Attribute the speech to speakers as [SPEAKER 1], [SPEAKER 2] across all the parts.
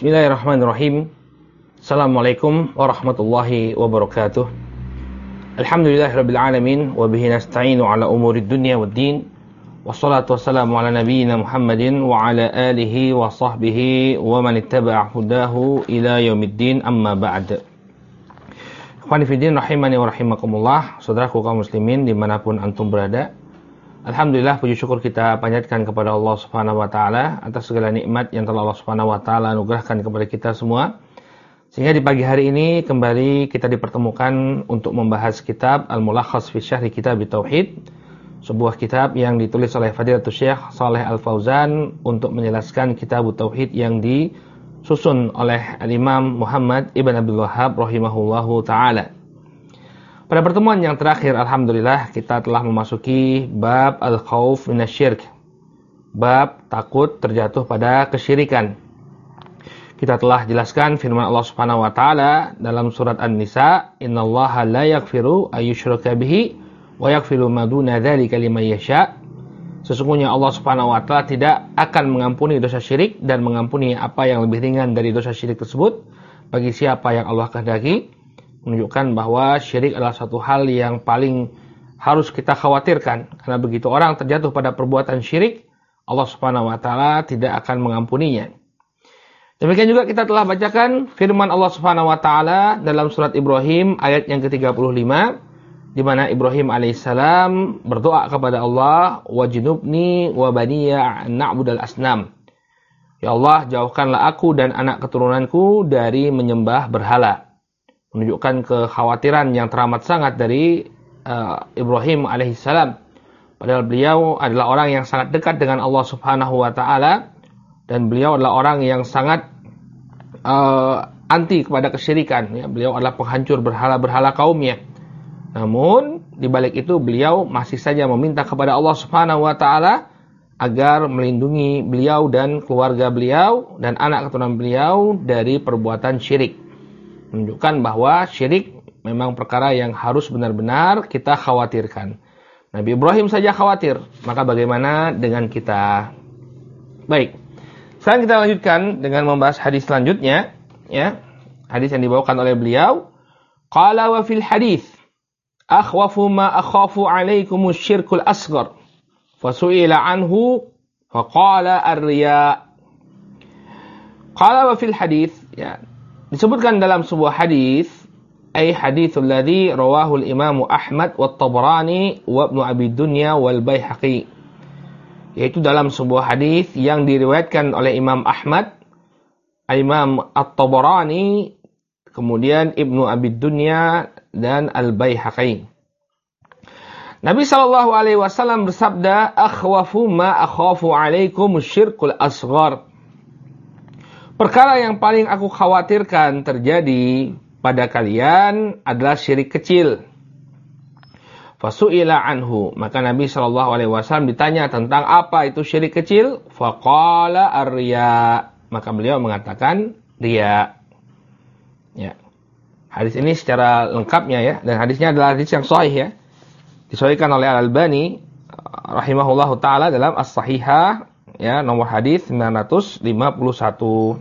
[SPEAKER 1] Bismillahirrahmanirrahim. Assalamualaikum warahmatullahi wabarakatuh. Alhamdulillahirabbil alamin wa bihi nasta'inu ala umurid dunya waddin. Wassalatu wassalamu ala nabiyyina Muhammadin wa ala alihi wa sahbihi wa man ittaba'a hudahu ila yaumiddin, amma ba'd. Ikhwani fiddin rahimani wa rahimakumullah. Saudaraku kaum muslimin dimanapun antum berada, alhamdulillah, puji syukur kita panjatkan kepada Allah Subhanahu wa taala atas segala nikmat yang telah Allah Subhanahu wa taala anugerahkan kepada kita semua. Sehingga di pagi hari ini kembali kita dipertemukan untuk membahas kitab Al-Mulakhas fi Syarhi Kitab Tauhid, sebuah kitab yang ditulis oleh Fadilatul Syekh Shalih Al-Fauzan untuk menjelaskan kitab Tauhid yang disusun oleh Al-Imam Muhammad Ibn Abdul Wahhab rahimahullahu taala. Pada pertemuan yang terakhir, alhamdulillah, kita telah memasuki bab al-khauf minasyirk, bab takut terjatuh pada kesyirikan. Kita telah jelaskan firman Allah Subhanahu wa taala dalam surat An-Nisa, "Innallaha la yaghfiru ayyushraka bihi wa yaghfiru ma duna dzalika liman yasha." Sesungguhnya Allah Subhanahu wa taala tidak akan mengampuni dosa syirik dan mengampuni apa yang lebih ringan dari dosa syirik tersebut bagi siapa yang Allah kehendaki. Menunjukkan bahwa syirik adalah suatu hal yang paling harus kita khawatirkan, karena begitu orang terjatuh pada perbuatan syirik, Allah Subhanahu wa taala tidak akan mengampuninya. Demikian juga kita telah bacakan firman Allah Subhanahu wa taala dalam surat Ibrahim ayat yang ke-35, di mana Ibrahim alaihissalam berdoa kepada Allah, "Wajnubni wa baniya an na'budal asnam." Ya Allah, jauhkanlah aku dan anak keturunanku dari menyembah berhala. Menunjukkan kekhawatiran yang teramat sangat dari Ibrahim alaihissalam. Padahal beliau adalah orang yang sangat dekat dengan Allah Subhanahu wa taala, dan beliau adalah orang yang sangat anti kepada kesyirikan. Ya, beliau adalah penghancur berhala-berhala kaumnya. Namun di balik itu beliau masih saja meminta kepada Allah Subhanahu wa taala agar melindungi beliau dan keluarga beliau dan anak keturunan beliau dari perbuatan syirik. Menunjukkan bahwa syirik memang perkara yang harus benar-benar kita khawatirkan. Nabi Ibrahim saja khawatir, maka bagaimana dengan kita? Baik, sekarang kita lanjutkan dengan membahas hadis selanjutnya, ya. Hadis yang dibawakan oleh beliau, qala wa fil hadis akhwafu ma akhafu alaikumus syirkul asghar fasu'ila anhu faqala ar-riya. Qala wa fil hadis, ya, disebutkan dalam sebuah hadis, ay haditsul ladzi rawahu al-Imam Ahmad wa Tabrani wa Ibnu Abi Dunya wal Baihaqi, yaitu dalam sebuah hadis yang diriwayatkan oleh Imam Ahmad, Imam At-Tabrani, kemudian Ibnu Abi Dunya dan Al-Baihaqi. Nabi sallallahu alaihi wasallam bersabda, "Akhwafu ma akhafu alaikum syirkul asghar." Perkara yang paling aku khawatirkan terjadi pada kalian adalah syirik kecil. Fasu'ila anhu, maka Nabi sallallahu alaihi wasallam ditanya tentang apa itu syirik kecil. Faqala ar-riya, maka beliau mengatakan riya. Ya. Hadis ini secara lengkapnya, ya, dan hadisnya adalah hadis yang sahih, ya. Disahihkan oleh Al-Albani rahimahullahu taala dalam As-Sahihah, ya, nomor hadis 951.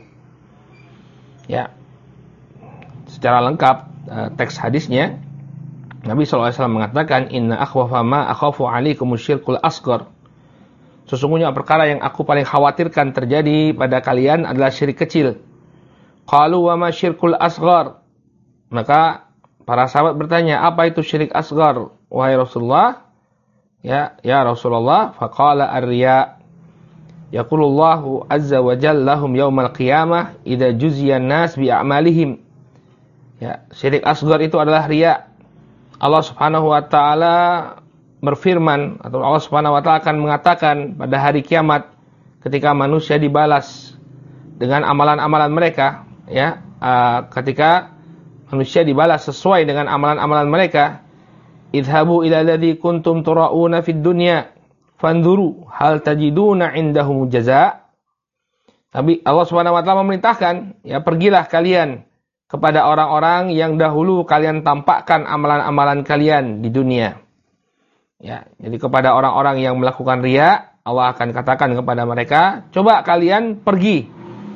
[SPEAKER 1] Ya, secara lengkap teks hadisnya, Nabi SAW mengatakan, "Inna akhwafa ma akhafu alaikumus syirkul asghar." Sesungguhnya perkara yang aku paling khawatirkan terjadi pada kalian adalah syirik kecil. Qalu wa ma syirkul asghar. Maka para sahabat bertanya, apa itu syirik asghar, wahai Rasulullah? Ya Rasulullah, faqala ar-riya. Yaqulullahu azza wa jalla lahum yaumal qiyamah idza juziyan nas bi a'malihim. Ya, syirik asghar itu adalah riya. Allah Subhanahu wa taala berfirman, atau Allah Subhanahu wa taala akan mengatakan pada hari kiamat ketika manusia dibalas dengan amalan-amalan mereka, ya, ketika manusia dibalas sesuai dengan amalan-amalan mereka, idhabu ila alladzi kuntum tura'una fid dunya fanzuru hal tajiduna indahum jaza. Tapi Allah Subhanahu wa taala memerintahkan, ya, pergilah kalian kepada orang-orang yang dahulu kalian tampakkan amalan-amalan kalian di dunia. Ya, jadi kepada orang-orang yang melakukan riya, Allah akan katakan kepada mereka, coba kalian pergi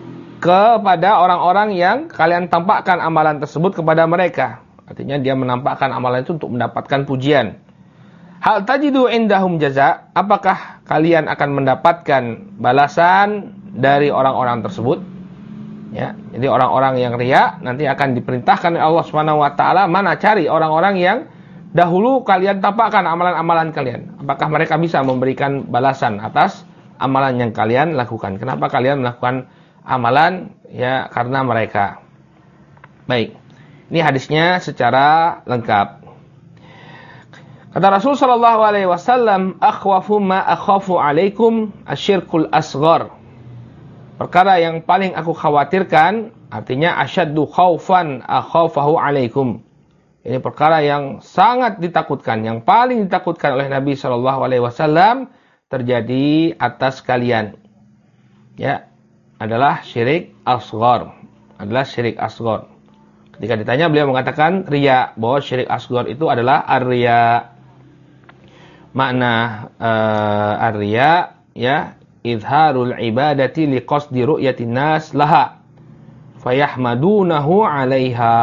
[SPEAKER 1] kepada orang-orang yang kalian tampakkan amalan tersebut kepada mereka. Artinya dia menampakkan amalan itu untuk mendapatkan pujian. Hal tajidu indahum jaza, apakah kalian akan mendapatkan balasan dari orang-orang tersebut? Ya, jadi orang-orang yang riya nanti akan diperintahkan oleh Allah Subhanahu wa taala, mana cari orang-orang yang dahulu kalian tampakkan amalan-amalan kalian. Apakah mereka bisa memberikan balasan atas amalan yang kalian lakukan? Kenapa kalian melakukan amalan? Ya, karena mereka. Baik. Ini hadisnya secara lengkap. Kata Rasul sallallahu alaihi wasallam, "Akhwafu ma akhafu alaikum asyirkul asghar." Perkara yang paling aku khawatirkan, artinya asyaddu khaufan akhafahu alaikum. Ini perkara yang sangat ditakutkan, yang paling ditakutkan oleh Nabi sallallahu alaihi wasallam terjadi atas kalian. Ya, adalah syirik asghar. Adalah syirik asghar. Ketika ditanya beliau mengatakan riya, bahwa syirik asghar itu adalah ar-riya. Makna ar-riya ya izharul ibadati liqasdi ru'yatin nas laha fayahmadunahu 'alaiha.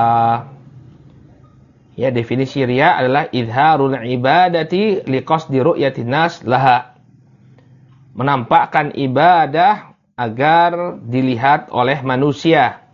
[SPEAKER 1] Ya, definisi riya adalah izharul ibadati liqasdi ru'yatin nas laha. Menampakkan ibadah agar dilihat oleh manusia.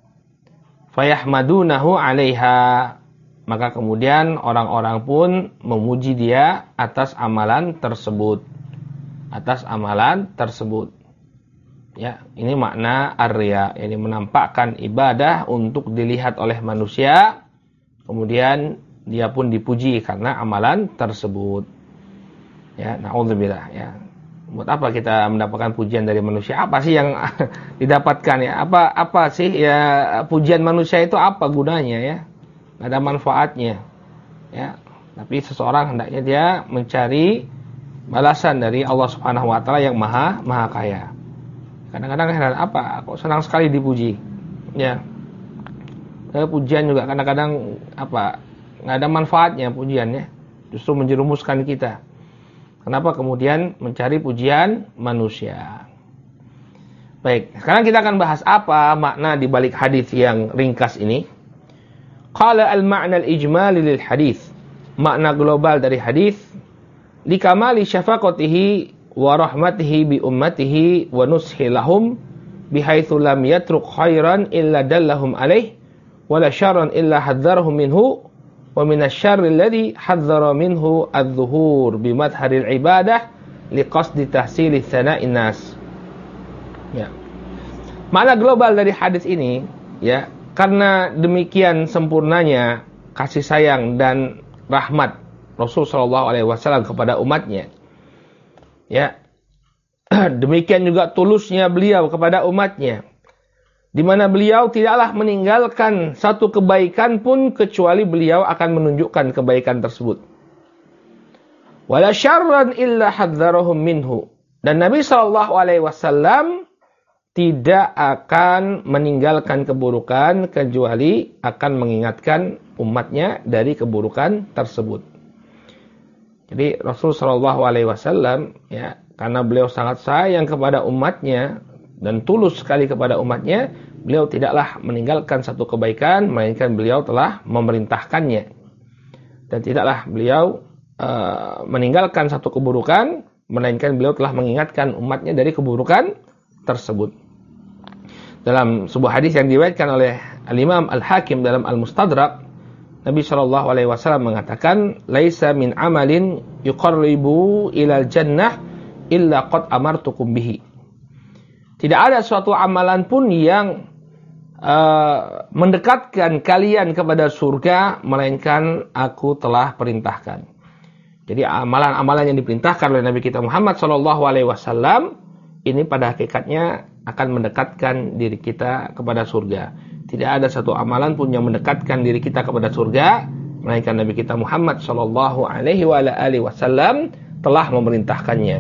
[SPEAKER 1] Fayahmadunahu 'alaiha. Maka kemudian orang-orang pun memuji dia atas amalan tersebut. Atas amalan tersebut. Ya, ini makna ar-riya, ini menampakkan ibadah untuk dilihat oleh manusia, kemudian dia pun dipuji karena amalan tersebut. Ya, naudzubillah ya. Buat apa kita mendapatkan pujian dari manusia? Apa sih yang didapatkan ya? Apa sih ya pujian manusia itu apa gunanya ya? Nggak ada manfaatnya. Ya, tapi seseorang hendaknya dia mencari balasan dari Allah Subhanahu wa taala yang maha kaya. Kadang-kadang heran, apa kok senang sekali dipuji. Ya. Pujian juga kadang-kadang nggak ada manfaatnya pujiannya. Justru menjerumuskan kita. Kenapa kemudian mencari pujian manusia? Baik, sekarang kita akan bahas apa makna di balik hadis yang ringkas ini. Qala al-ma'na al-ijmali lil hadis. Makna global dari hadis, likamali syafaqatihi wa rahmatihi bi ummatihi wa nushi lahum bihaitsu lam yatruk khairan illa dallahum alaih wa la syarran illa hadzarahum minhu wa minasyarri alladhi hadzara minhu adz-dzuhur bi madharil ibadah liqasdi tahsili tsana'in nas. Ya. Makna global dari hadis ini ya, karena demikian sempurnanya kasih sayang dan rahmat Rasul sallallahu alaihi wasallam kepada umatnya. Ya. Demikian juga tulusnya beliau kepada umatnya. Di mana beliau tidaklah meninggalkan satu kebaikan pun kecuali beliau akan menunjukkan kebaikan tersebut. Wala syarran illa hadzarahum minhu. Dan Nabi sallallahu alaihi wasallam tidak akan meninggalkan keburukan kecuali akan mengingatkan umatnya dari keburukan tersebut. Jadi Rasul Shallallahu Alaihi Wasallam ya, karena beliau sangat sayang kepada umatnya dan tulus sekali kepada umatnya, beliau tidaklah meninggalkan satu kebaikan, melainkan beliau telah memerintahkannya. Dan tidaklah beliau meninggalkan satu keburukan, melainkan beliau telah mengingatkan umatnya dari keburukan tersebut. Dalam sebuah hadis yang diriwayatkan oleh Al-Imam Al-Hakim dalam Al-Mustadrak, Nabi sallallahu alaihi wasallam mengatakan, "Laisa min amalin yuqarribu ilal jannah illa qad amartukum bihi." Tidak ada suatu amalan pun yang mendekatkan kalian kepada surga, melainkan aku telah perintahkan. Jadi amalan-amalan yang diperintahkan oleh Nabi kita Muhammad sallallahu alaihi wasallam ini pada hakikatnya akan mendekatkan diri kita kepada surga. Tidak ada satu amalan pun yang mendekatkan diri kita kepada surga, melainkan Nabi kita Muhammad sallallahu alaihi wasallam telah memerintahkannya.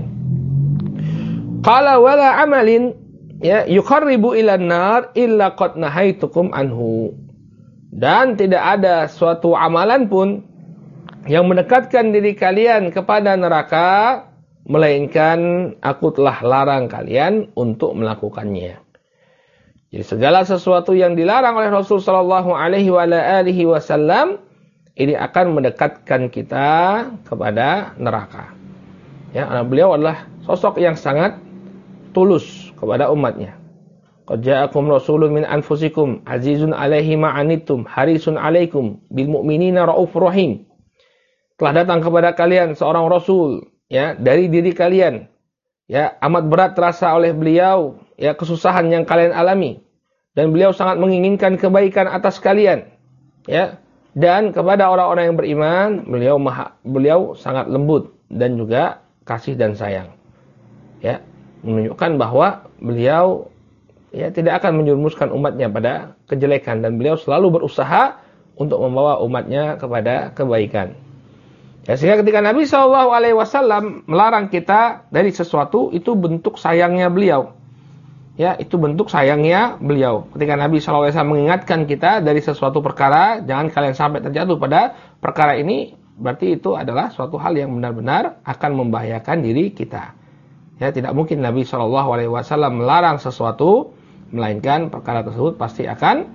[SPEAKER 1] Qala wala amalin ya yuqarribu ilan nar illa qad nahaitukum anhu. Dan tidak ada suatu amalan pun yang mendekatkan diri kalian kepada neraka, melainkan aku telah larang kalian untuk melakukannya. Jadi segala sesuatu yang dilarang oleh Rasul sallallahu alaihi wasallam ini akan mendekatkan kita kepada neraka. Ya, beliau adalah sosok yang sangat tulus kepada umatnya. Qad ja'akum rasulun min anfusikum azizun 'alaihi ma 'anittum harisun 'alaikum bil mu'minina raufur rahim. Telah datang kepada kalian seorang rasul ya dari diri kalian. Ya, amat berat terasa oleh beliau ya kesusahan yang kalian alami dan beliau sangat menginginkan kebaikan atas kalian. Ya. Dan kepada orang-orang yang beriman, beliau sangat lembut dan juga kasih dan sayang. Ya, menunjukkan bahwa beliau ya tidak akan menjerumuskan umatnya pada kejelekan dan beliau selalu berusaha untuk membawa umatnya kepada kebaikan. Ya, sehingga ketika Nabi SAW melarang kita dari sesuatu, itu bentuk sayangnya beliau. Ya, itu bentuk sayangnya beliau. Ketika Nabi SAW mengingatkan kita dari sesuatu perkara, jangan kalian sampai terjatuh pada perkara ini, berarti itu adalah suatu hal yang benar-benar akan membahayakan diri kita. Ya, tidak mungkin Nabi SAW melarang sesuatu, melainkan perkara tersebut pasti akan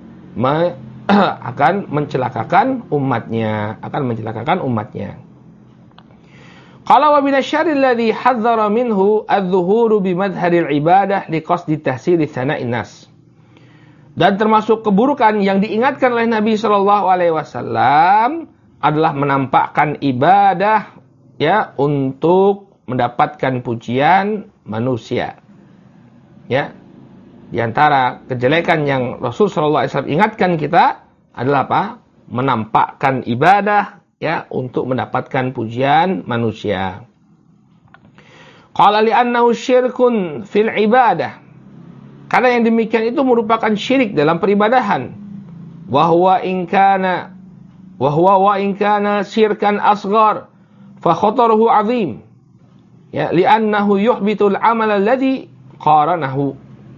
[SPEAKER 1] mencelakakan umatnya, Qala wa min asy-syarri alladhi hadzara minhu adz-dzuhuru bi madharil ibadah liqasdi tahsili tsana'in nas. Dan termasuk keburukan yang diingatkan oleh Nabi sallallahu alaihi wasallam adalah menampakkan ibadah ya untuk mendapatkan pujian manusia. Ya. Di antara kejelekan yang Rasul sallallahu alaihi wasallam ingatkan kita adalah apa? Menampakkan ibadah ya untuk mendapatkan pujian manusia. Qala li'annahu syirkun fil ibadah. Karena yang demikian itu merupakan syirik dalam peribadahan. Wa huwa in kana syirkan asghar fa khataruhu 'azim. Ya, li'annahu yuhbitul 'amal alladhi qaranahu.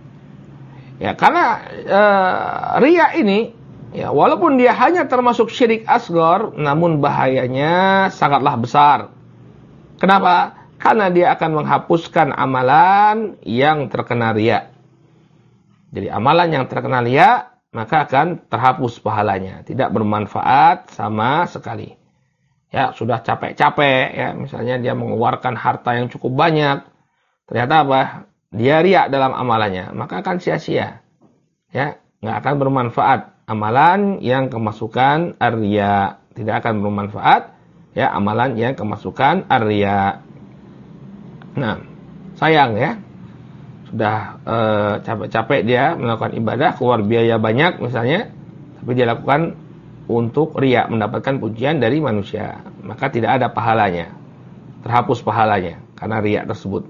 [SPEAKER 1] Ya, karena riya ini ya, walaupun dia hanya termasuk syirik asghar, namun bahayanya sangatlah besar. Kenapa? Karena dia akan menghapuskan amalan yang terkena riya. Jadi amalan yang terkena riya, maka akan terhapus pahalanya. Tidak bermanfaat sama sekali. Ya, sudah capek-capek, ya, misalnya dia mengeluarkan harta yang cukup banyak. Ternyata apa? Dia riya dalam amalannya, maka akan sia-sia. Ya, nggak akan bermanfaat. Amalan yang kemasukan ar-riya, tidak akan bermanfaat ya amalan yang kemasukan ar-riya. Nah, sayang ya. Sudah capek-capek dia melakukan ibadah, keluar biaya banyak misalnya, tapi dia lakukan untuk riya, mendapatkan pujian dari manusia, maka tidak ada pahalanya. Terhapus pahalanya karena riya tersebut.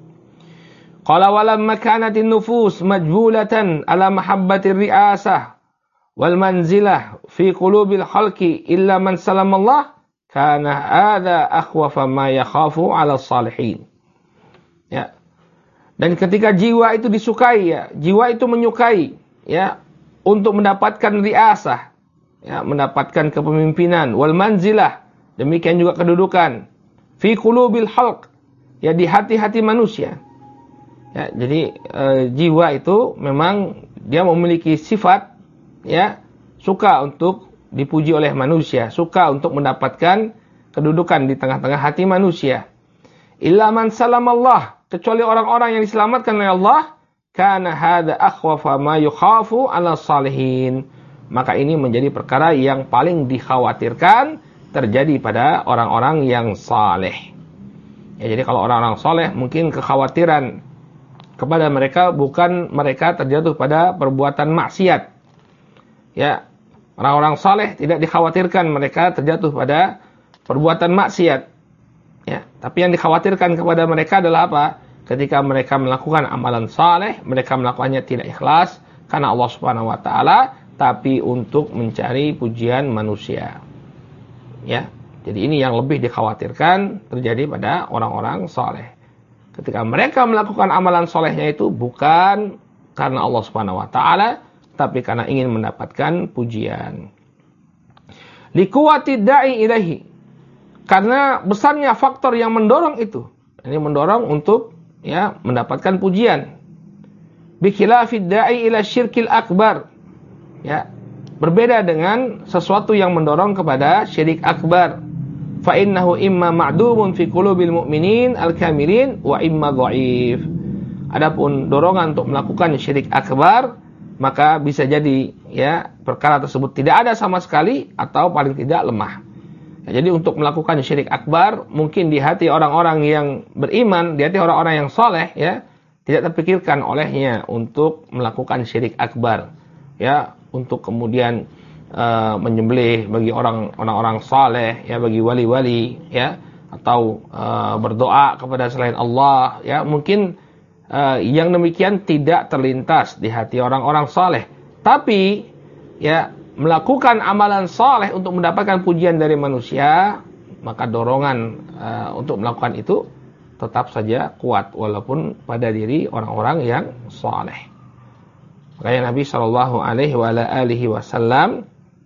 [SPEAKER 1] Qala walamma kanatin nufus majbulatan ala mahabbatir ri'asah wal manzilah fi qulubil khalqi illa man salamallah kana hadza akhwafa ma yakhafu 'ala salihin. Ya. Dan ketika jiwa itu disukai ya, jiwa itu menyukai ya untuk mendapatkan riasah, ya, mendapatkan kepemimpinan, wal manzilah, demikian juga kedudukan fi qulubil khalq, ya di hati-hati manusia. Ya, jadi jiwa itu memang dia memiliki sifat ya, suka untuk dipuji oleh manusia, suka untuk mendapatkan kedudukan di tengah-tengah hati manusia. Illa man salamallah, kecuali orang-orang yang diselamatkan oleh Allah, kana hadza akhwafa ma yukhafu 'ala salihin. Maka ini menjadi perkara yang paling dikhawatirkan terjadi pada orang-orang yang saleh. Ya, jadi kalau orang-orang saleh mungkin kekhawatiran kepada mereka bukan mereka terjatuh pada perbuatan maksiat. Ya, orang-orang saleh tidak dikhawatirkan mereka terjatuh pada perbuatan maksiat. Ya, tapi yang dikhawatirkan kepada mereka adalah apa? Ketika mereka melakukan amalan saleh, mereka melakukannya tidak ikhlas karena Allah Subhanahu wa taala, tapi untuk mencari pujian manusia. Ya, jadi ini yang lebih dikhawatirkan terjadi pada orang-orang saleh. Ketika mereka melakukan amalan salehnya itu bukan karena Allah Subhanahu wa taala, tapi karena ingin mendapatkan pujian. Liquwati da'i ilaihi. Karena besarnya faktor yang mendorong itu. Ini mendorong untuk ya mendapatkan pujian. Bikhilafid da'i ila syirkil akbar. Ya, berbeda dengan sesuatu yang mendorong kepada syirik akbar. Fa innahu imma ma'dumun fi qulubil mu'minin al-kamilin wa imma dhaif. Adapun dorongan untuk melakukan syirik akbar, maka bisa jadi ya perkara tersebut tidak ada sama sekali atau paling tidak lemah. Ya, jadi untuk melakukan syirik akbar mungkin di hati orang-orang yang beriman, di hati orang-orang yang soleh ya, tidak terpikirkan olehnya untuk melakukan syirik akbar. Ya, untuk kemudian menyembelih bagi orang-orang saleh ya, bagi wali-wali ya, atau berdoa kepada selain Allah ya, mungkin yang demikian tidak terlintas di hati orang-orang saleh. Tapi ya, melakukan amalan saleh untuk mendapatkan pujian dari manusia, maka dorongan untuk melakukan itu tetap saja kuat walaupun pada diri orang-orang yang saleh. Makanya Nabi Shallallahu Alaihi Wasallam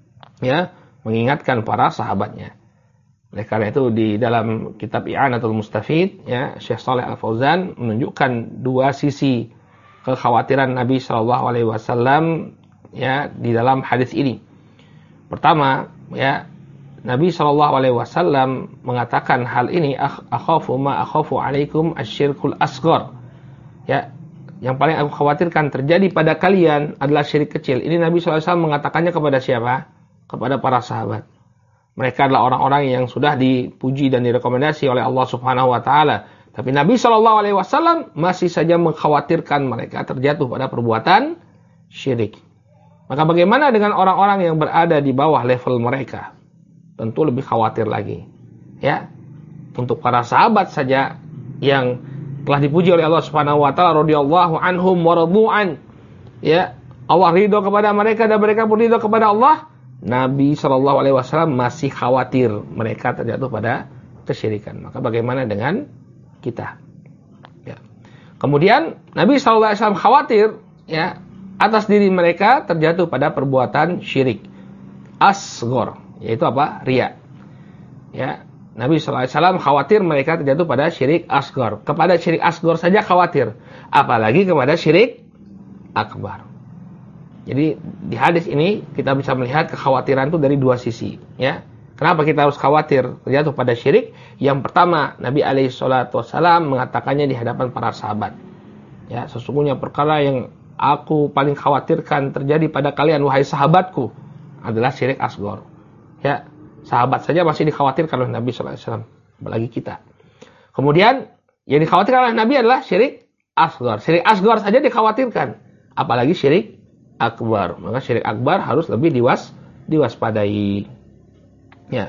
[SPEAKER 1] ya mengingatkan para sahabatnya. Oleh karena itu di dalam kitab I'anatul Mustafid ya, Syekh Shalih Al Fauzan menunjukkan dua sisi kekhawatiran Nabi Shallallahu Alaihi Wasallam ya di dalam hadis ini. Pertama ya, Nabi Shallallahu Alaihi Wasallam mengatakan hal ini, akhafu ma akhafu alaikum asyirkul asghar. Ya, yang paling aku khawatirkan terjadi pada kalian adalah syirik kecil. Ini Nabi Shallallahu Alaihi Wasallam mengatakannya kepada siapa? Kepada para sahabat. Mereka adalah orang-orang yang sudah dipuji dan direkomendasi oleh Allah Subhanahu wa taala. Tapi Nabi Shallallahu Alaihi Wasallam masih saja mengkhawatirkan mereka terjatuh pada perbuatan syirik. Maka bagaimana dengan orang-orang yang berada di bawah level mereka? Tentu lebih khawatir lagi. Ya. Untuk para sahabat saja yang telah dipuji oleh Allah Subhanahu wa taala, radhiyallahu anhum wa radu'an. Ya, Allah ridho kepada mereka dan mereka pun ridho kepada Allah. Nabi Shallallahu Alaihi Wasallam masih khawatir mereka terjatuh pada kesyirikan. Maka bagaimana dengan kita? Ya. Kemudian Nabi Shallallahu Alaihi Wasallam khawatir ya atas diri mereka terjatuh pada perbuatan syirik asghar, yaitu apa? Riya. Ya. Nabi Shallallahu Alaihi Wasallam khawatir mereka terjatuh pada syirik asghar. Kepada syirik asghar saja khawatir, apalagi kepada syirik akbar. Jadi di hadis ini kita bisa melihat kekhawatiran itu dari dua sisi. Ya, kenapa kita harus khawatir terjatuh pada syirik? Yang pertama, Nabi Alaihissalam mengatakannya di hadapan para sahabat. Ya, sesungguhnya perkara yang aku paling khawatirkan terjadi pada kalian wahai sahabatku adalah syirik asghar. Ya, sahabat saja masih dikhawatirkan oleh Nabi Sallallahu Alaihi Wasallam, apalagi kita. Kemudian yang dikhawatirkan oleh Nabi adalah syirik asghar. Syirik asghar saja dikhawatirkan, apalagi syirik akbar. Maka syirik akbar harus lebih diwaspadai. Ya.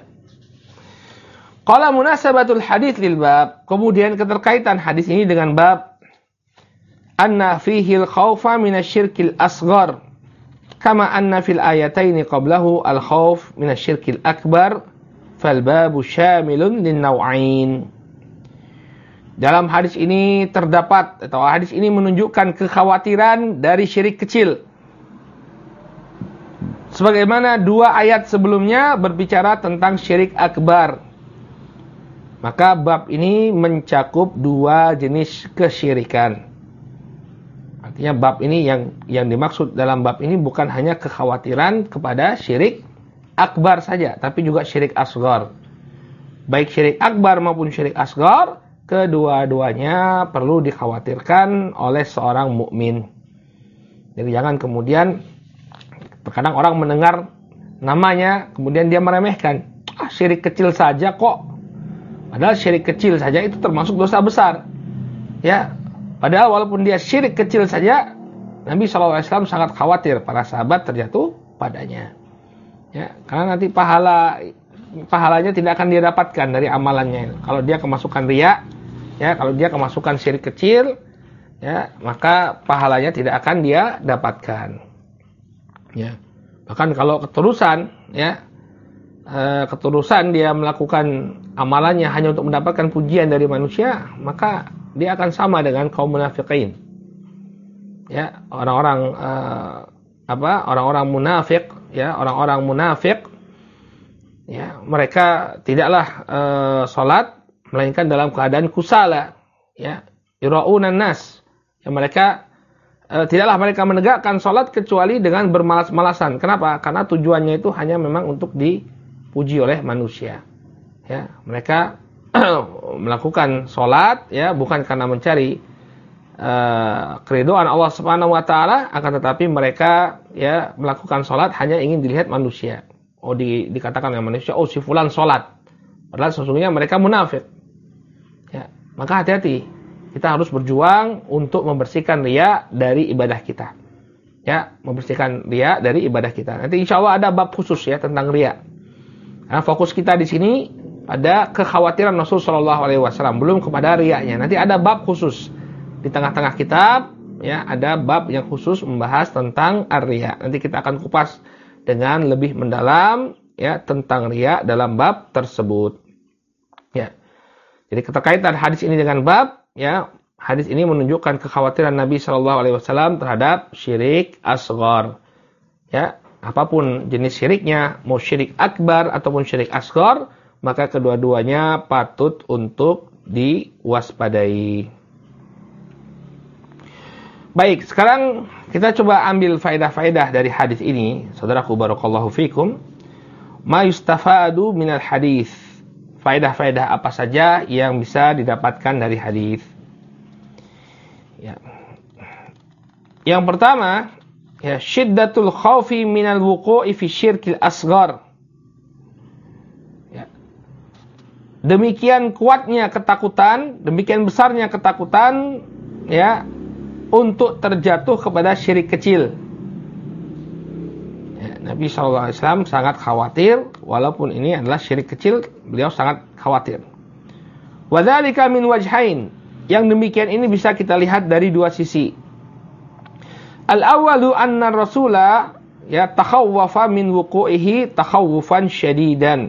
[SPEAKER 1] Qala munasabatul hadits lil bab. Kemudian keterkaitan hadis ini dengan bab anna fihi al-khawfa min asy-syirkil asghar kama anna fil ayataini qablahu al-khawf min asy-syirkil akbar fal babu syamilun lin naw'ain. Dalam hadis ini terdapat atau hadis ini menunjukkan kekhawatiran dari syirik kecil. Sebagaimana dua ayat sebelumnya berbicara tentang syirik akbar. Maka bab ini mencakup dua jenis kesyirikan. Artinya bab ini yang dimaksud dalam bab ini bukan hanya kekhawatiran kepada syirik akbar saja, tapi juga syirik asghar. Baik syirik akbar maupun syirik asghar, kedua-duanya perlu dikhawatirkan oleh seorang mukmin. Jadi jangan kemudian terkadang orang mendengar namanya, kemudian dia meremehkan. Syirik kecil saja kok. Padahal syirik kecil saja itu termasuk dosa besar. Ya, padahal walaupun dia syirik kecil saja, Nabi SAW sangat khawatir para sahabat terjatuh padanya. Ya, karena nanti pahalanya tidak akan dia dapatkan dari amalannya. Kalau dia kemasukan riya, ya, kalau dia kemasukan syirik kecil, ya, maka pahalanya tidak akan dia dapatkan. Ya, bahkan kalau keterusan dia melakukan amalannya hanya untuk mendapatkan pujian dari manusia, maka dia akan sama dengan kaum munafikin. Ya, orang-orang munafik, ya, orang-orang munafik, ya, mereka tidaklah salat melainkan dalam keadaan kusala, ya, yuraunan nas. Ya, mereka tidaklah mereka menegakkan sholat kecuali dengan bermalas-malasan. Kenapa? Karena tujuannya itu hanya memang untuk dipuji oleh manusia. Ya, mereka melakukan sholat ya bukan karena mencari keridhaan Allah Subhanahu wa taala, akan tetapi mereka ya melakukan sholat hanya ingin dilihat manusia. Dikatakan oleh manusia, si fulan sholat. Padahal sesungguhnya mereka munafik. Ya, maka hati-hati. Kita harus berjuang untuk membersihkan riya dari ibadah kita. Ya, membersihkan riya dari ibadah kita. Nanti insya Allah ada bab khusus ya tentang riya. Karena fokus kita di sini ada kekhawatiran Rasul Shallallahu Alaihi Wasallam, belum kepada riyanya. Nanti ada bab khusus di tengah-tengah kitab. Ya, ada bab yang khusus membahas tentang ar-riya. Nanti kita akan kupas dengan lebih mendalam ya tentang riya dalam bab tersebut. Ya. Jadi keterkaitan hadis ini dengan bab ya, hadis ini menunjukkan kekhawatiran Nabi Shallallahu Alaihi Wasallam terhadap syirik asghar. Ya, apapun jenis syiriknya, mau syirik akbar ataupun syirik asghar, maka kedua-duanya patut untuk diwaspadai. Baik, sekarang kita coba ambil faedah-faedah dari hadis ini. Saudaraku barakallahu fikum. Ma yustafadu minal hadis. Faedah-faedah apa saja yang bisa didapatkan dari hadis. Ya. Yang pertama, ya, syiddatul khaufi minal wuqu'i fi syirkil asghar. Ya. Demikian kuatnya ketakutan, demikian besarnya ketakutan ya untuk terjatuh kepada syirik kecil. Ya, Nabi SAW sangat khawatir, walaupun ini adalah syirik kecil, beliau sangat khawatir. Wadzalika min wajhain. Yang demikian ini bisa kita lihat dari dua sisi. Al-awwalu anna rasula ya takhawwafa min wuqu'ihi takhawufan syadidan.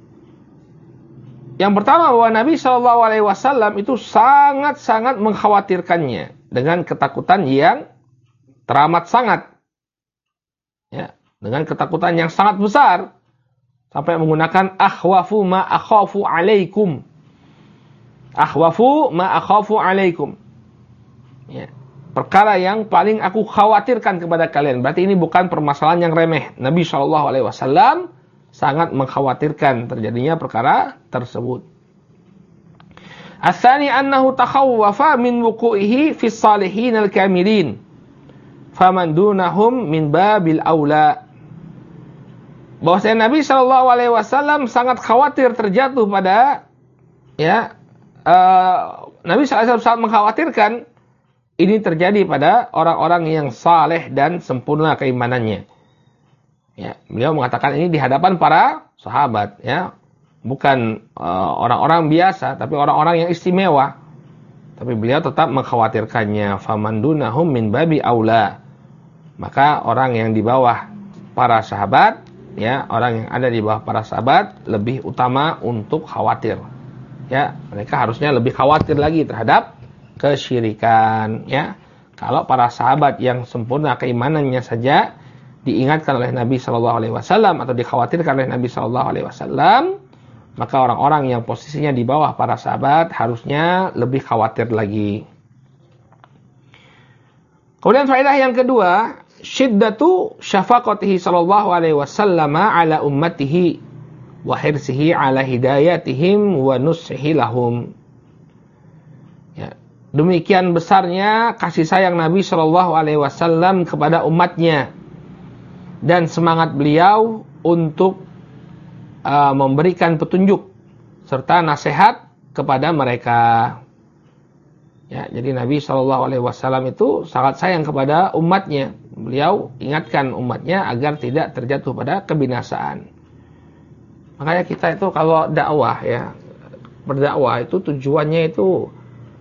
[SPEAKER 1] Yang pertama, bahwa Nabi SAW itu sangat-sangat mengkhawatirkannya dengan ketakutan yang teramat sangat. Ya, dengan ketakutan yang sangat besar. Sampai menggunakan akhwafu ma akhafu alaikum. Akhwafu ma akhafu alaikum. Ya, perkara yang paling aku khawatirkan kepada kalian. Berarti ini bukan permasalahan yang remeh. Nabi SAW sangat mengkhawatirkan terjadinya perkara tersebut. As-tsani annahu takhawwafa min wuqu'ihi fi salihin al-kamilin. Faman dunahum min babil aula. Bahwasanya Nabi SAW sangat khawatir terjatuh pada ya Nabi SAW sangat mengkhawatirkan ini terjadi pada orang-orang yang saleh dan sempurna keimanannya. Ya, beliau mengatakan ini di hadapan para sahabat ya. Bukan orang-orang biasa, tapi orang-orang yang istimewa. Tapi beliau tetap mengkhawatirkannya. Faman dunahum min babi aula. Maka orang yang di bawah para sahabat, ya, orang yang ada di bawah para sahabat lebih utama untuk khawatir. Ya, mereka harusnya lebih khawatir lagi terhadap kesyirikan. Ya, kalau para sahabat yang sempurna keimanannya saja diingatkan oleh Nabi SAW atau dikhawatirkan oleh Nabi SAW, maka orang-orang yang posisinya di bawah para sahabat harusnya lebih khawatir lagi. Kemudian faedah yang kedua, syiddatu syafaqatihi sallallahu alaihi wasallam ala ummatihi wa hirsihi ala hidayatihim wa nusihi lahum. Ya, demikian besarnya kasih sayang Nabi sallallahu alaihi wasallam kepada umatnya dan semangat beliau untuk memberikan petunjuk serta nasihat kepada mereka. Ya, jadi Nabi SAW itu sangat sayang kepada umatnya. Beliau ingatkan umatnya agar tidak terjatuh pada kebinasaan. Makanya kita itu kalau dakwah ya, berdakwah itu tujuannya itu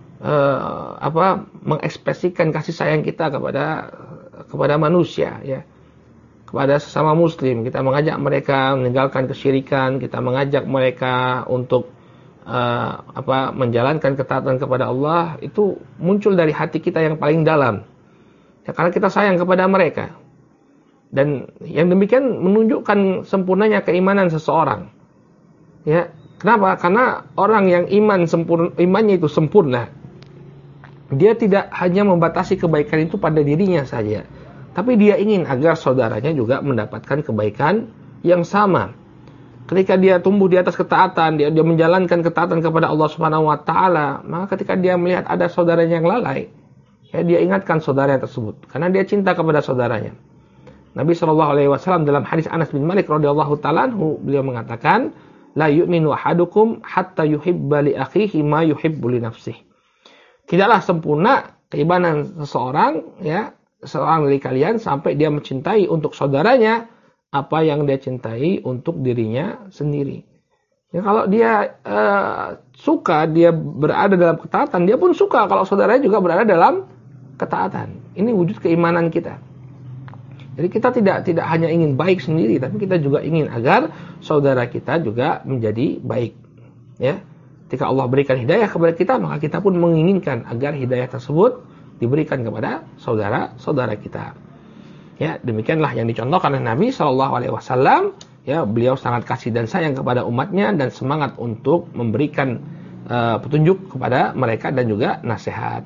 [SPEAKER 1] mengekspresikan kasih sayang kita kepada manusia ya. Kepada sesama muslim, kita mengajak mereka meninggalkan kesyirikan, kita mengajak mereka untuk menjalankan ketaatan kepada Allah, itu muncul dari hati kita yang paling dalam. Ya, karena kita sayang kepada mereka. Dan yang demikian menunjukkan sempurnanya keimanan seseorang. Ya, kenapa? Karena orang yang imannya itu sempurna, dia tidak hanya membatasi kebaikan itu pada dirinya saja, tapi dia ingin agar saudaranya juga mendapatkan kebaikan yang sama. Ketika dia tumbuh di atas ketaatan, dia menjalankan ketaatan kepada Allah Subhanahu wa taala, maka ketika dia melihat ada saudaranya yang lalai, ya dia ingatkan saudara tersebut karena dia cinta kepada saudaranya. Nabi Shallallahu alaihi wasallam dalam hadis Anas bin Malik radhiyallahu taala anhu, beliau mengatakan, la yu'minu ahadukum hatta yuhibba li akhihi ma yuhibbu li nafsihi. Tidaklah sempurna keimanan seseorang, ya, seorang dari kalian sampai dia mencintai untuk saudaranya apa yang dia cintai untuk dirinya sendiri. Ya, kalau dia suka, dia berada dalam ketaatan, dia pun suka kalau saudaranya juga berada dalam ketaatan. Ini wujud keimanan kita. Jadi kita tidak hanya ingin baik sendiri, tapi kita juga ingin agar saudara kita juga menjadi baik. Ya. Ketika Allah berikan hidayah kepada kita, maka kita pun menginginkan agar hidayah tersebut diberikan kepada saudara-saudara kita. Ya, demikianlah yang dicontohkan oleh Nabi Shallallahu alaihi wasallam. Ya, beliau sangat kasih dan sayang kepada umatnya dan semangat untuk memberikan petunjuk kepada mereka dan juga nasihat.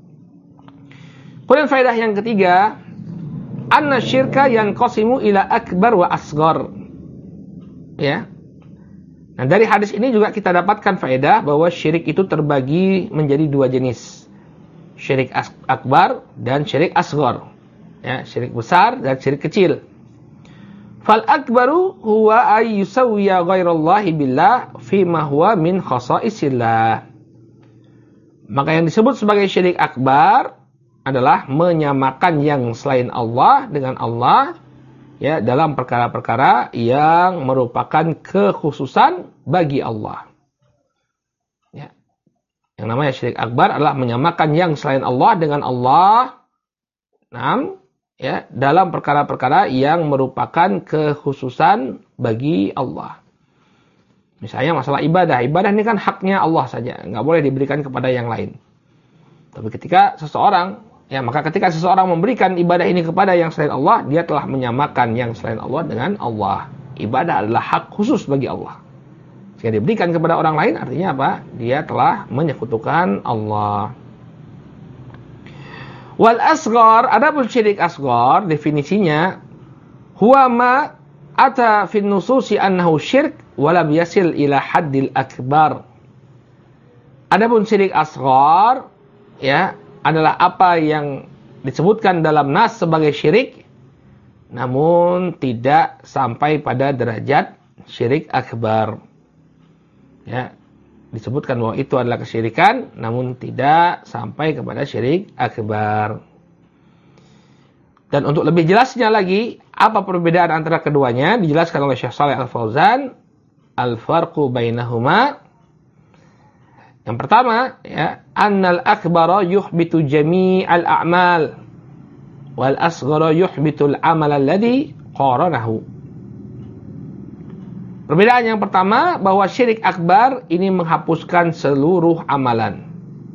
[SPEAKER 1] Kemudian faedah yang ketiga, anna syirka yanqasimu ila akbar wa asghar. Ya. Nah, dari hadis ini juga kita dapatkan faedah bahwa syirik itu terbagi menjadi dua jenis. Syirik akbar dan syirik asghar. Ya, syirik besar dan syirik kecil. Fal akbaru huwa ay yusawwiya ghairallahi billah fima huwa min khasaisillah. Maka yang disebut sebagai syirik akbar adalah menyamakan yang selain Allah dengan Allah, ya, dalam perkara-perkara yang merupakan kekhususan bagi Allah. Ya. Yang namanya syirik akbar adalah menyamakan yang selain Allah dengan Allah. Ya, dalam perkara-perkara yang merupakan kekhususan bagi Allah. Misalnya masalah ibadah. Ibadah ini kan haknya Allah saja, nggak boleh diberikan kepada yang lain. Tapi ketika seseorang memberikan ibadah ini kepada yang selain Allah, dia telah menyamakan yang selain Allah dengan Allah. Ibadah adalah hak khusus bagi Allah. Jika diberikan kepada orang lain, artinya apa? Dia telah menyekutukan Allah. Wal asghar, adapun syirik asghar definisinya huwa ma ata fin nususi annahu syirk wa lam yasil ila haddil akbar. Adapun syirik asghar, ya, adalah apa yang disebutkan dalam nas sebagai syirik namun tidak sampai pada derajat syirik akbar. Ya, disebutkan bahwa itu adalah kesyirikan namun tidak sampai kepada syirik akbar. Dan untuk lebih jelasnya lagi, apa perbedaan antara keduanya dijelaskan oleh Syekh Shalih Al-Fauzan, al-farqu bainahuma. Yang pertama, ya, annal akbara yuhbitu jami'al a'mal wal asghara yuhbitul amal alladhi qaranahu. Perbedaan yang pertama, bahwa syirik akbar ini menghapuskan seluruh amalan.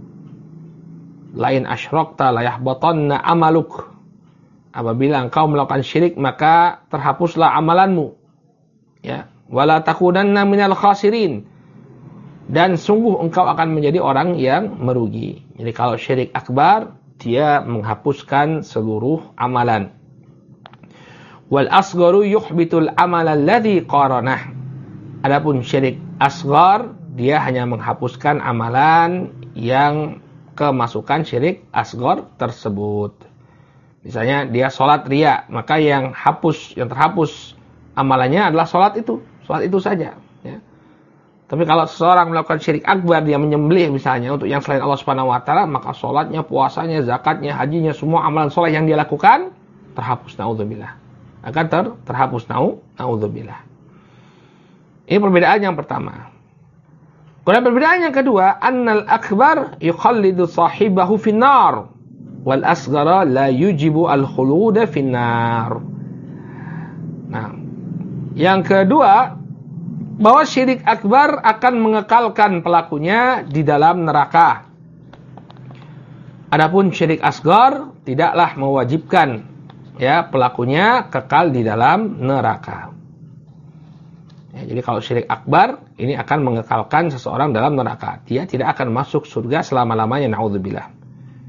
[SPEAKER 1] Lain asyrakta la yahbatanna amaluk. Apabila engkau melakukan syirik, maka terhapuslah amalanmu. Ya, wala takunanna minal khasirin. Dan sungguh engkau akan menjadi orang yang merugi. Jadi kalau syirik akbar, dia menghapuskan seluruh amalan. Wal asgharu yuhbitul amal alladhi qaranah. Adapun syirik asghar, dia hanya menghapuskan amalan yang kemasukan syirik asghar tersebut. Misalnya dia sholat riya, maka yang terhapus amalannya adalah sholat itu saja. Ya. Tapi kalau seseorang melakukan syirik akbar, dia menyembelih misalnya untuk yang selain Allah Subhanahu wa taala, maka sholatnya, puasanya, zakatnya, hajinya, semua amalan soleh yang dia lakukan terhapus, naudzubillah. Akan terhapus, naudzubillah. Ini perbedaan yang pertama. Kemudian perbedaan yang kedua, annal akbar yukhallidu sahibahu finnar wal asghara la yujibu al-khuluda finnar. Nah, yang kedua, bahwa syirik akbar akan mengekalkan pelakunya di dalam neraka. Adapun syirik asghar tidaklah mewajibkan, ya, pelakunya kekal di dalam neraka. Ya, jadi kalau syirik akbar ini akan mengekalkan seseorang dalam neraka. Dia tidak akan masuk surga selama-lamanya, naudzubillah.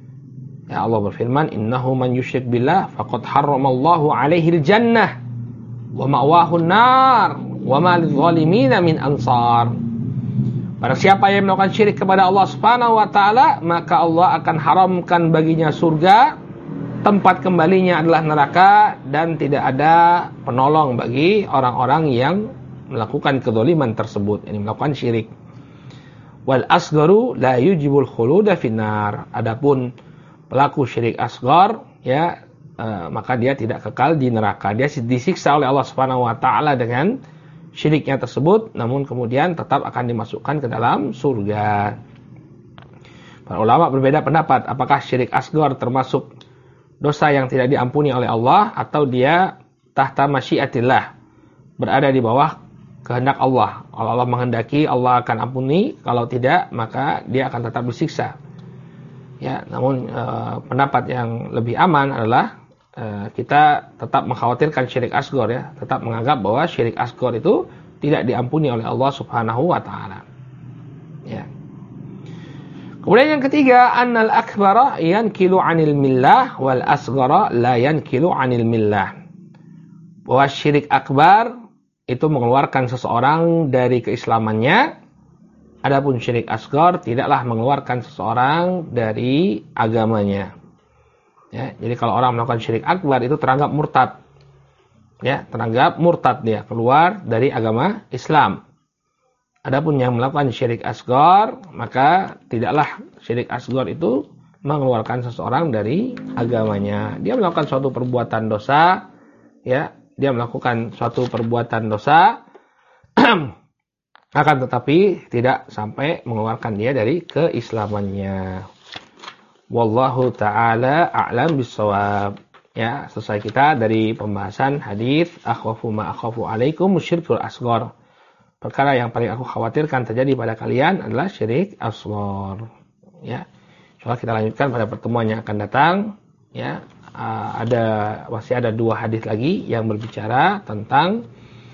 [SPEAKER 1] Ya, Allah berfirman, "Innahu man yusyrik billah faqad harramallahu 'alaihil jannah wa ma'wahu an-nar wa ma lidh-dhalimin min ansar." Barang siapa yang melakukan syirik kepada Allah Subhanahu wa taala, maka Allah akan haramkan baginya surga, tempat kembalinya adalah neraka, dan tidak ada penolong bagi orang-orang yang melakukan kezaliman tersebut, ini melakukan syirik. Wal asgharu la yujibul khuluda finnar. Adapun pelaku syirik asghar, ya, maka dia tidak kekal di neraka. Dia disiksa oleh Allah Subhanahu wa taala dengan syiriknya tersebut, namun kemudian tetap akan dimasukkan ke dalam surga. Para ulama berbeda pendapat apakah syirik asghar termasuk dosa yang tidak diampuni oleh Allah atau dia tahta masyiatillah, berada di bawah kehendak Allah. Kalau Allah menghendaki, Allah akan ampuni, kalau tidak maka dia akan tetap disiksa. Ya, namun pendapat yang lebih aman adalah kita tetap mengkhawatirkan syirik asghar, ya, tetap menganggap bahwa syirik asghar itu tidak diampuni oleh Allah Subhanahu wa taala. Ya. Kemudian yang ketiga, annal akbara yankilu 'anil millah wal asghara la yankilu 'anil millah. Bahwa syirik akbar itu mengeluarkan seseorang dari keislamannya, adapun syirik asghar tidaklah mengeluarkan seseorang dari agamanya. Ya, jadi kalau orang melakukan syirik akbar itu teranggap murtad. Ya, teranggap murtad, dia keluar dari agama Islam. Adapun yang melakukan syirik asghar, maka tidaklah syirik asghar itu mengeluarkan seseorang dari agamanya. Dia melakukan suatu perbuatan dosa, ya, dia melakukan suatu perbuatan dosa akan tetapi tidak sampai mengeluarkan dia dari keislamannya. Wallahu ta'ala a'lam bissawab. Ya, selesai kita dari pembahasan hadis akhwafu ma akhafu alaikum syirkul asghar. Perkara yang paling aku khawatirkan terjadi pada kalian adalah syirik asghar. Ya. Insyaallah kita lanjutkan pada pertemuan yang akan datang, ya. Masih ada 2 hadis lagi yang berbicara tentang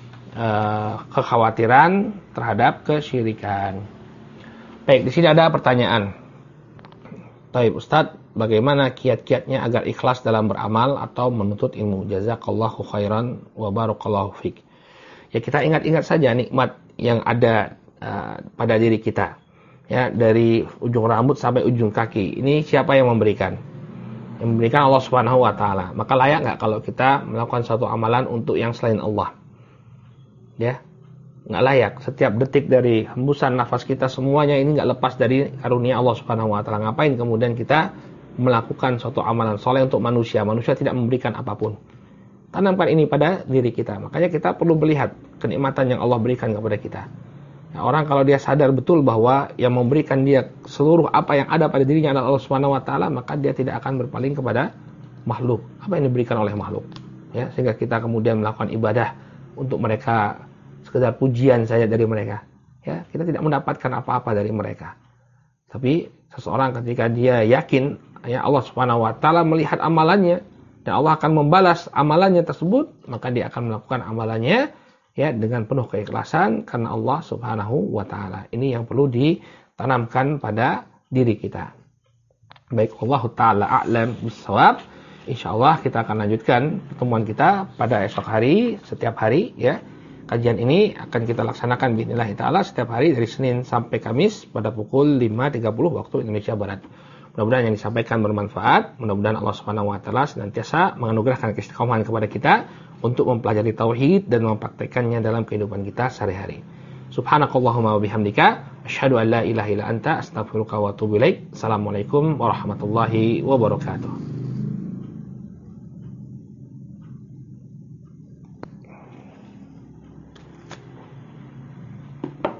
[SPEAKER 1] kekhawatiran terhadap kesyirikan. Baik, di sini ada pertanyaan. Baik, Ustadz, bagaimana kiat-kiatnya agar ikhlas dalam beramal atau menuntut ilmu? Jazakallahu khairan wa barakallahu fik. Ya, kita ingat-ingat saja nikmat yang ada pada diri kita. Ya, dari ujung rambut sampai ujung kaki. Ini siapa yang memberikan? Yang memberikan Allah Subhanahu wa taala. Maka layak enggak kalau kita melakukan suatu amalan untuk yang selain Allah? Ya. Enggak layak. Setiap detik dari hembusan nafas kita semuanya ini enggak lepas dari karunia Allah Subhanahu wa taala. Ngapain kemudian kita melakukan suatu amalan soleh untuk manusia? Manusia tidak memberikan apapun. Tanamkan ini pada diri kita. Makanya kita perlu melihat kenikmatan yang Allah berikan kepada kita. Nah, orang kalau dia sadar betul bahwa yang memberikan dia seluruh apa yang ada pada dirinya adalah Allah Subhanahu wa taala, maka dia tidak akan berpaling kepada makhluk. Apa yang diberikan oleh makhluk? Ya, sehingga kita kemudian melakukan ibadah untuk mereka, sekedar pujian saja dari mereka. Ya, kita tidak mendapatkan apa-apa dari mereka. Tapi seseorang ketika dia yakin, ya, Allah Subhanahu wa taala melihat amalannya dan Allah akan membalas amalannya tersebut, maka dia akan melakukan amalannya, ya, dengan penuh keikhlasan karena Allah Subhanahu wa taala. Ini yang perlu ditanamkan pada diri kita. Baik, Allah taala a'lam bissawab. Insyaallah kita akan lanjutkan pertemuan kita pada esok hari, setiap hari, ya. Kajian ini akan kita laksanakan bismillah ta'ala setiap hari dari Senin sampai Kamis pada pukul 5.30 waktu Indonesia Barat. Mudah-mudahan yang disampaikan bermanfaat. Mudah-mudahan Allah Subhanahu wa taala senantiasa menganugerahkan keistiqomahan kepada kita untuk mempelajari tauhid dan mempraktekannya dalam kehidupan kita sehari-hari. Subhanakallahumma wa bihamdika asyhadu an la ilaha illa anta astaghfiruka wa atubu ilaik. Assalamualaikum warahmatullahi wabarakatuh.